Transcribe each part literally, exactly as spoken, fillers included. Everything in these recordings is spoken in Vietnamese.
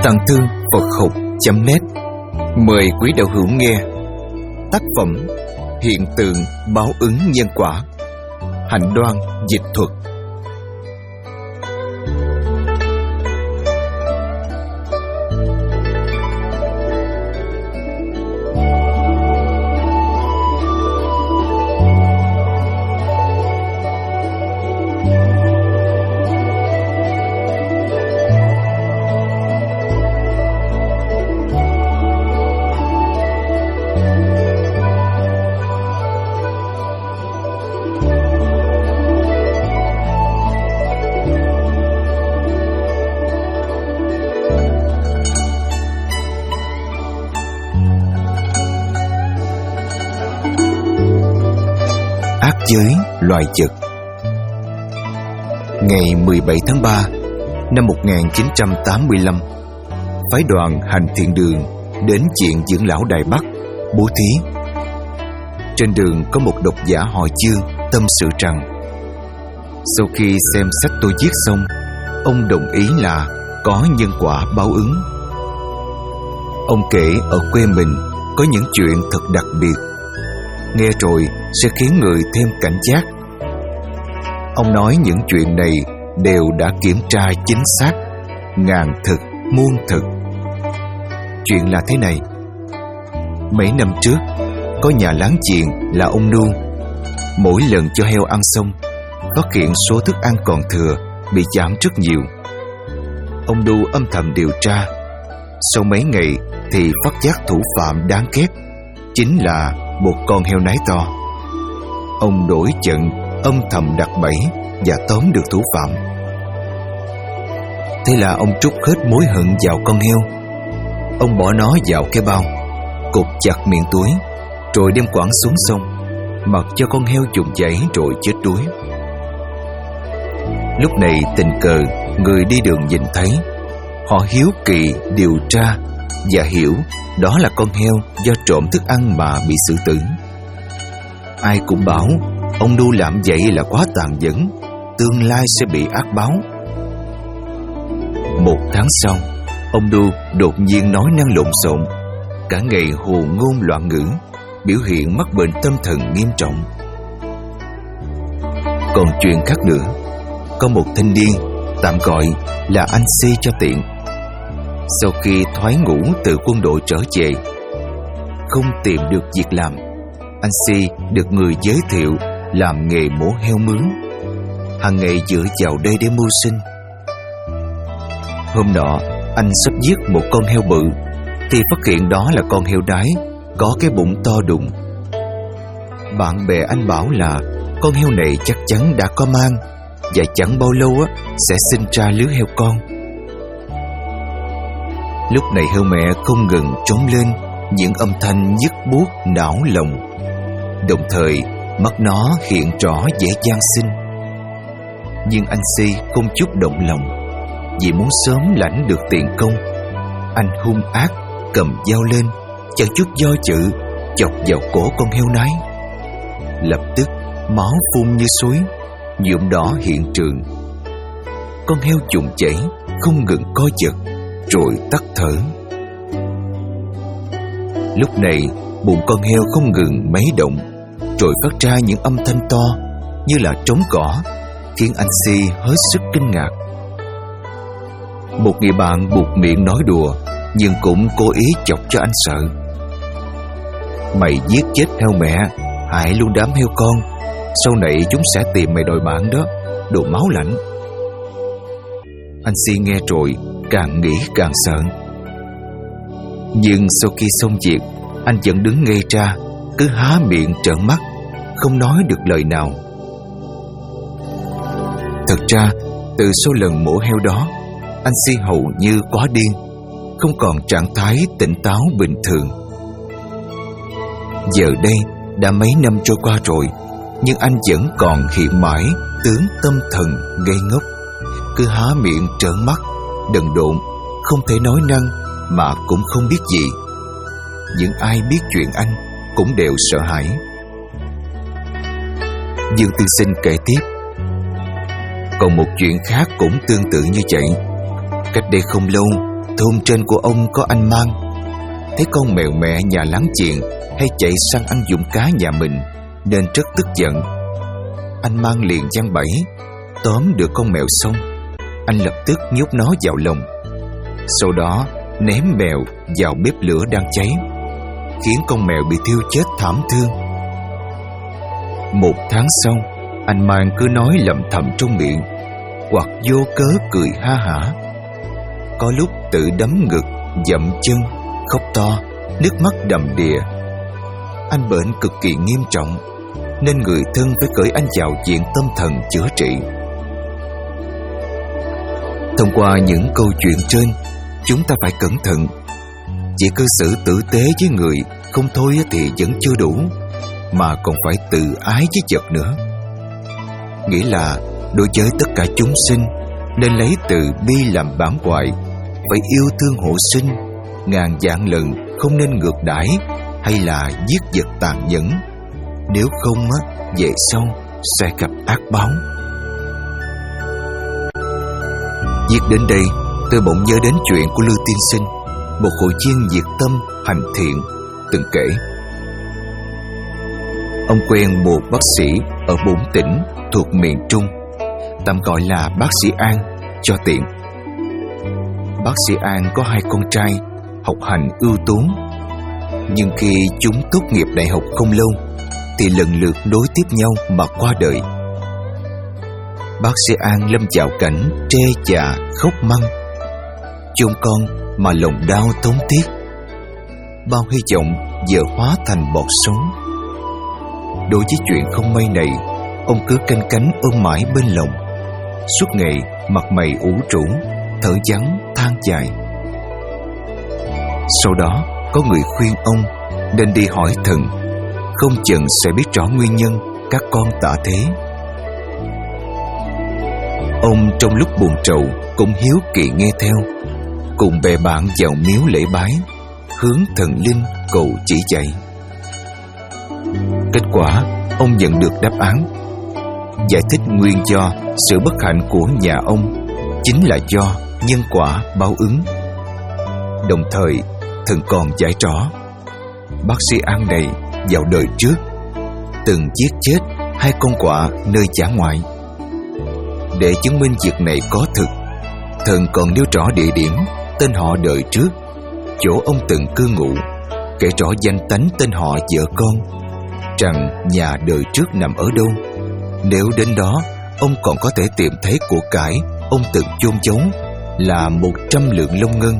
Tàng Thư Phật Học chấm net mời quý đạo hữu nghe tác phẩm Hiện tượng báo ứng nhân quả, Hạnh Đoan dịch thuật. Ác giới loài vật. Ngày mười bảy tháng ba năm một nghìn chín trăm tám mươi lăm, phái đoàn hành thiện đường đến viện dưỡng lão Đài Bắc bố thí. Trên đường có một độc giả họ Dương tâm sự rằng sau khi xem sách tôi viết xong, ông đồng ý là có nhân quả báo ứng. Ông kể ở quê mình có những chuyện thật đặc biệt, nghe rồi sẽ khiến người thêm cảnh giác. Ông nói những chuyện này đều đã kiểm tra chính xác, ngàn thực muôn thực. Chuyện là thế này: mấy năm trước, có nhà láng giềng là ông Nu. Mỗi lần cho heo ăn xong, phát hiện số thức ăn còn thừa bị giảm rất nhiều. Ông Nu âm thầm điều tra. Sau mấy ngày thì phát giác thủ phạm đáng ghét chính là một con heo nái to. Ông đổi trận, âm thầm đặt bẫy và tóm được thủ phạm. Thế là ông trút hết mối hận vào con heo. Ông bỏ nó vào cái bao, cột chặt miệng túi, rồi đem quẳng xuống sông, mặc cho con heo dùng chảy rồi chết đuối. Lúc này tình cờ người đi đường nhìn thấy, họ hiếu kỳ điều tra và hiểu đó là con heo do trộm thức ăn mà bị xử tử. Ai cũng bảo ông Nu làm vậy là quá tàn nhẫn, tương lai sẽ bị ác báo. Một tháng sau, ông Nu đột nhiên nói năng lộn xộn, cả ngày hồ ngôn loạn ngữ, biểu hiện mắc bệnh tâm thần nghiêm trọng. Còn chuyện khác nữa, có một thanh niên tạm gọi là anh C cho tiện. Sau khi thoái ngũ từ quân đội trở về, không tìm được việc làm, anh C được người giới thiệu làm nghề mổ heo mướn, hàng ngày dựa vào đây để mưu sinh. Hôm nọ, anh sắp giết một con heo bự thì phát hiện đó là con heo đái, có cái bụng to đùng. Bạn bè anh bảo là con heo này chắc chắn đã có mang và chẳng bao lâu á sẽ sinh ra lứa heo con. Lúc này heo mẹ không ngừng trống lên những âm thanh nhức buốt não lòng, đồng thời mắt nó hiện rõ vẻ gian sinh. Nhưng anh C không chút động lòng, vì muốn sớm lãnh được tiền công. Anh hung ác cầm dao lên, chẳng chút do dự chọc vào cổ con heo nái. Lập tức máu phun như suối, nhuộm đỏ hiện trường. Con heo trùng chảy, không ngừng co giật, rồi tắt thở. Lúc này bụng con heo không ngừng mấy động, rồi phát ra những âm thanh to như là trống cỏ, khiến anh C hết sức kinh ngạc. Một người bạn buộc miệng nói đùa, nhưng cũng cố ý chọc cho anh sợ. Mày giết chết heo mẹ, hại luôn đám heo con, sau này chúng sẽ tìm mày đòi mạng đó, đồ máu lạnh. Anh C nghe rồi càng nghĩ càng sợ. Nhưng sau khi xong việc, anh vẫn đứng ngây ra, cứ há miệng trợn mắt, không nói được lời nào. Thật ra, từ số lần mổ heo đó, anh C hầu như quá điên, không còn trạng thái tỉnh táo bình thường. Giờ đây đã mấy năm trôi qua rồi, nhưng anh vẫn còn hiện mãi tướng tâm thần ngây ngốc, cứ há miệng trợn mắt, đần độn, không thể nói năng mà cũng không biết gì. Những ai biết chuyện anh cũng đều sợ hãi. Dương tiên sinh kể tiếp: còn một chuyện khác cũng tương tự như vậy. Cách đây không lâu, thôn trên của ông có anh Mang. Thấy con mèo mẹ nhà láng giềng hay chạy sang ăn giùm cá nhà mình nên rất tức giận. Anh Mang liền giăng bẫy, tóm được con mèo xong, anh lập tức nhốt nó vào lồng. Sau đó ném mèo vào bếp lửa đang cháy, khiến con mèo bị thiêu chết thảm thương. Một tháng sau, anh Mang cứ nói lẩm thầm trong miệng, hoặc vô cớ cười ha hả. Có lúc tự đấm ngực, dậm chân, khóc to, nước mắt đầm đìa. Anh bệnh cực kỳ nghiêm trọng, nên người thân phải cởi anh vào viện tâm thần chữa trị. Thông qua những câu chuyện trên, chúng ta phải cẩn thận. Chỉ cư xử tử tế với người không thôi thì vẫn chưa đủ, mà còn phải tự ái với vật nữa. Nghĩa là đối với tất cả chúng sinh nên lấy từ bi làm bản hoại, phải yêu thương hộ sinh, ngàn vạn lần không nên ngược đãi hay là giết vật tàn nhẫn. Nếu không á, về sau sẽ gặp ác báo. Viết đến đây, tôi bỗng nhớ đến chuyện của Lưu Tiên Sinh, một hội viên nhiệt tâm, hành thiện, từng kể. Ông quen một bác sĩ ở bốn tỉnh thuộc miền Trung, tạm gọi là bác sĩ An cho tiện. Bác sĩ An có hai con trai, học hành ưu tú. Nhưng khi chúng tốt nghiệp đại học không lâu thì lần lượt nối tiếp nhau mà qua đời. Bác sĩ An lâm vào cảnh trê chà khóc măng, chôn con mà lòng đau tốn tiếc. Bao hy vọng giờ hóa thành bọt sống. Đối với chuyện không may này, ông cứ canh cánh ôm mãi bên lòng. Suốt ngày mặt mày ủ rũ, thở vắng than dài. Sau đó có người khuyên ông nên đi hỏi thần, không chừng sẽ biết rõ nguyên nhân các con tả thế. Ông trong lúc buồn trầu cũng hiếu kỳ nghe theo, cùng bè bạn vào miếu lễ bái, hướng thần linh cầu chỉ dạy. Kết quả ông nhận được đáp án, giải thích nguyên do sự bất hạnh của nhà ông chính là do nhân quả báo ứng. Đồng thời thần còn giải rõ bác sĩ An này vào đời trước từng giết chết hai con quạ nơi dã ngoại. Để chứng minh việc này có thực, thần còn nêu rõ địa điểm, tên họ đời trước, chỗ ông từng cư ngụ, kể rõ danh tánh tên họ vợ con, rằng nhà đời trước nằm ở đâu. Nếu đến đó, ông còn có thể tìm thấy của cải ông từng chôn giấu là một trăm lượng long ngân.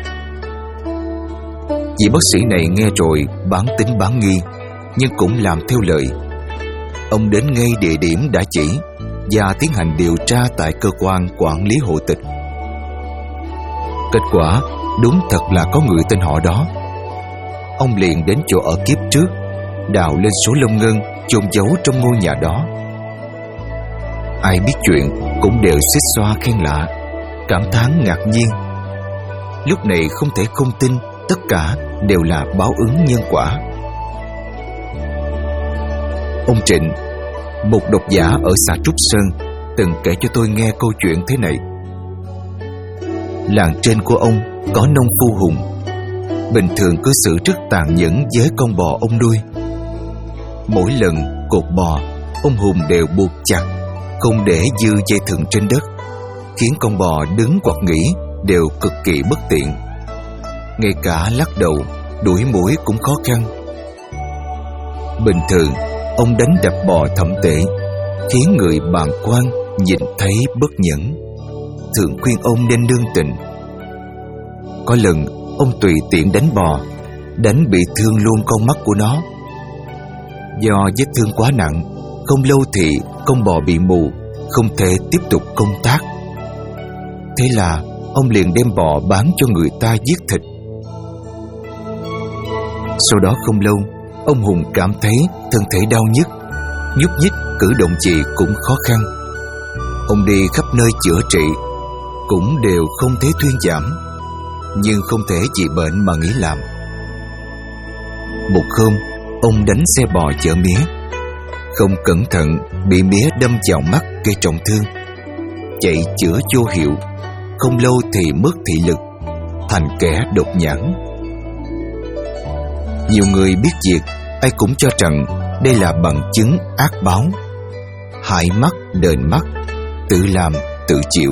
Vị bác sĩ này nghe rồi bán tín bán nghi, nhưng cũng làm theo lời. Ông đến ngay địa điểm đã chỉ và tiến hành điều tra tại cơ quan quản lý hộ tịch. Kết quả đúng thật là có người tên họ đó. Ông liền đến chỗ ở kiếp trước, đào lên số long ngân chôn giấu trong ngôi nhà đó. Ai biết chuyện cũng đều xích xoa khen lạ, cảm thán ngạc nhiên. Lúc này không thể không tin tất cả đều là báo ứng nhân quả. Ông Trịnh, một độc giả ở xã Trúc Sơn, từng kể cho tôi nghe câu chuyện thế này. Làng trên của ông có nông phu Hùng, bình thường cư xử rất tàn nhẫn với con bò ông nuôi. Mỗi lần cột bò, ông Hùng đều buộc chặt, không để dư dây thừng trên đất, khiến con bò đứng hoặc nghỉ đều cực kỳ bất tiện. Ngay cả lắc đầu, đuổi muỗi cũng khó khăn. Bình thường ông đánh đập bò thậm tệ, khiến người bàng quan nhìn thấy bất nhẫn, thường khuyên ông nên nương tình. Có lần ông tùy tiện đánh bò, đánh bị thương luôn con mắt của nó. Do vết thương quá nặng, không lâu thì con bò bị mù, không thể tiếp tục công tác. Thế là ông liền đem bò bán cho người ta giết thịt. Sau đó không lâu, ông Hùng cảm thấy thân thể đau nhức, nhúc nhích cử động gì cũng khó khăn. Ông đi khắp nơi chữa trị, cũng đều không thấy thuyên giảm, nhưng không thể vì bệnh mà nghỉ làm. Một hôm, ông đánh xe bò chở mía, không cẩn thận bị mía đâm vào mắt gây trọng thương. Chạy chữa vô hiệu, không lâu thì mất thị lực, thành kẻ độc nhãn. Nhiều người biết việc, ai cũng cho rằng đây là bằng chứng ác báo. Hại mắt đền mắt, tự làm tự chịu.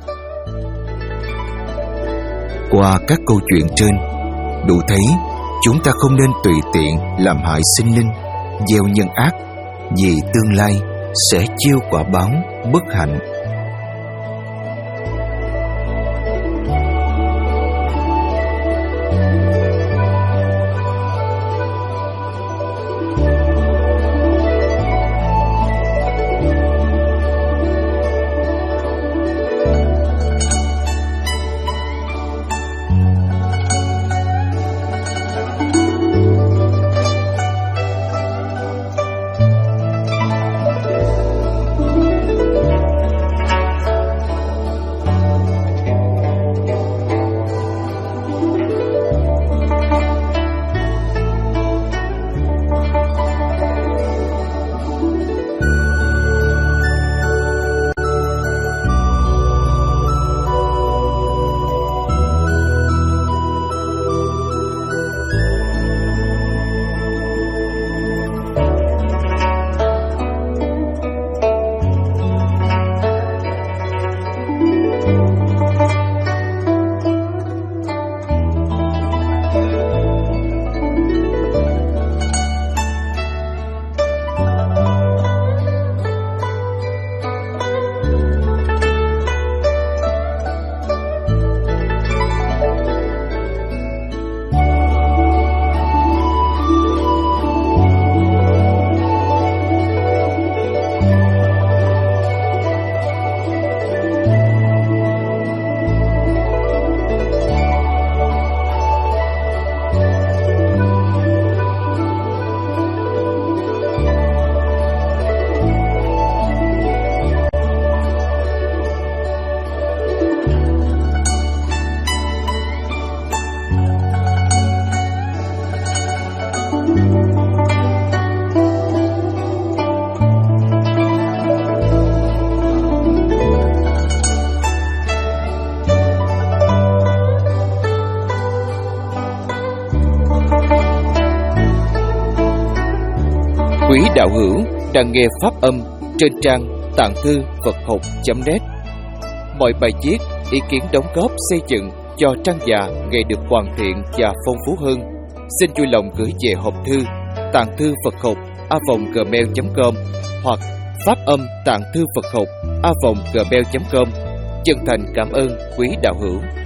Qua các câu chuyện trên, đủ thấy chúng ta không nên tùy tiện làm hại sinh linh, gieo nhân ác, vì tương lai sẽ chiêu quả báo bất hạnh. Quý đạo hữu đang nghe pháp âm trên trang tạng thư Phật học chấm net. Mọi bài viết, ý kiến đóng góp xây dựng cho trang già ngày được hoàn thiện và phong phú hơn, xin vui lòng gửi về hộp thư tạng thư Phật học a vòng gmail chấm com hoặc pháp âm tạng thư Phật học a vòng gmail chấm com. Chân thành cảm ơn quý đạo hữu.